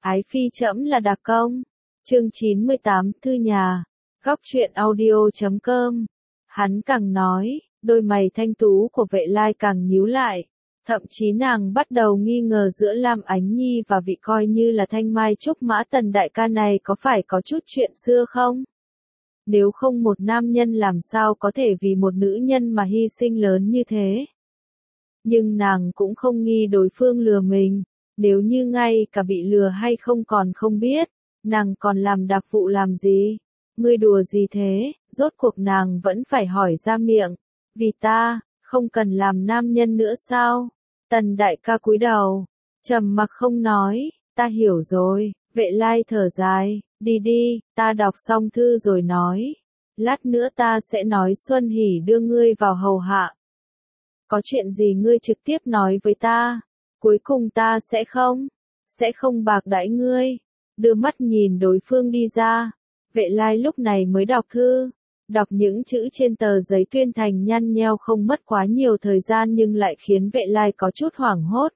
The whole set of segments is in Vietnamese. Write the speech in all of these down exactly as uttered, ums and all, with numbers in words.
Ái phi trẫm là đặc công. Chương chín mươi tám Thư nhà. Góc truyện audio chấm com. Hắn càng nói, đôi mày thanh tú của Vệ Lai càng nhíu lại. Thậm chí nàng bắt đầu nghi ngờ giữa Lam Ánh Nhi và vị coi như là thanh mai trúc mã Tần đại ca này có phải có chút chuyện xưa không? Nếu không một nam nhân làm sao có thể vì một nữ nhân mà hy sinh lớn như thế? Nhưng nàng cũng không nghi đối phương lừa mình. Nếu như ngay cả bị lừa hay không còn không biết, nàng còn làm đặc vụ làm gì? Ngươi đùa gì thế? Rốt cuộc nàng vẫn phải hỏi ra miệng. Vì ta, không cần làm nam nhân nữa sao? Tần đại ca cúi đầu, trầm mặc không nói. Ta hiểu rồi. Vệ Lai thở dài, đi đi, ta đọc xong thư rồi nói. Lát nữa ta sẽ nói Xuân Hỷ đưa ngươi vào hầu hạ. Có chuyện gì ngươi trực tiếp nói với ta. Cuối cùng ta sẽ không, sẽ không bạc đãi ngươi. Đưa mắt nhìn đối phương đi ra. Vệ Lai lúc này mới đọc thư. Đọc những chữ trên tờ giấy tuyên thành nhăn nheo không mất quá nhiều thời gian nhưng lại khiến Vệ Lai có chút hoảng hốt.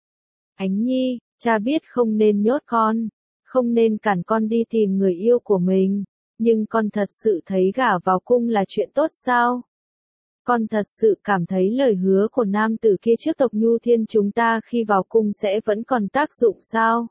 Ánh Nhi, cha biết không nên nhốt con, không nên cản con đi tìm người yêu của mình, nhưng con thật sự thấy gả vào cung là chuyện tốt sao? Con thật sự cảm thấy lời hứa của nam tử kia trước tộc Nhu Thiên chúng ta khi vào cung sẽ vẫn còn tác dụng sao?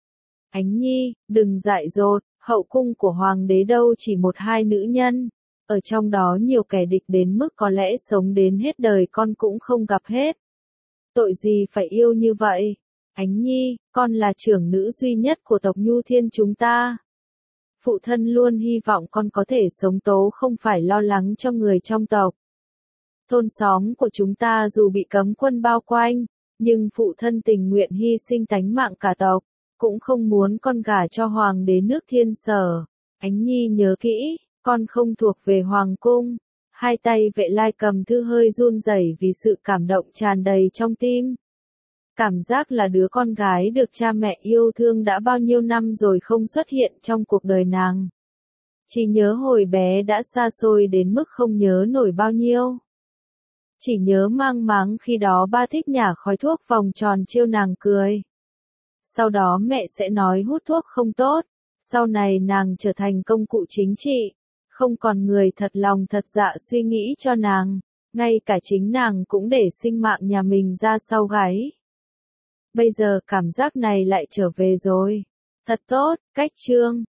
Ánh Nhi, đừng dại dột, hậu cung của hoàng đế đâu chỉ một hai nữ nhân, ở trong đó nhiều kẻ địch đến mức có lẽ sống đến hết đời con cũng không gặp hết. Tội gì phải yêu như vậy? Ánh Nhi, con là trưởng nữ duy nhất của tộc Nhu Thiên chúng ta. Phụ thân luôn hy vọng con có thể sống tố không phải lo lắng cho người trong tộc. Thôn xóm của chúng ta dù bị cấm quân bao quanh, nhưng phụ thân tình nguyện hy sinh tánh mạng cả tộc, cũng không muốn con gả cho hoàng đế nước Thiên Sở. Ánh Nhi nhớ kỹ, con không thuộc về hoàng cung. Hai tay Vệ Lai cầm thư hơi run rẩy vì sự cảm động tràn đầy trong tim. Cảm giác là đứa con gái được cha mẹ yêu thương đã bao nhiêu năm rồi không xuất hiện trong cuộc đời nàng. Chỉ nhớ hồi bé đã xa xôi đến mức không nhớ nổi bao nhiêu. Chỉ nhớ mang máng khi đó ba thích nhả khói thuốc vòng tròn trêu nàng cười. Sau đó mẹ sẽ nói hút thuốc không tốt, sau này nàng trở thành công cụ chính trị, không còn người thật lòng thật dạ suy nghĩ cho nàng, ngay cả chính nàng cũng để sinh mạng nhà mình ra sau gáy. Bây giờ cảm giác này lại trở về rồi. Thật tốt, cách chương.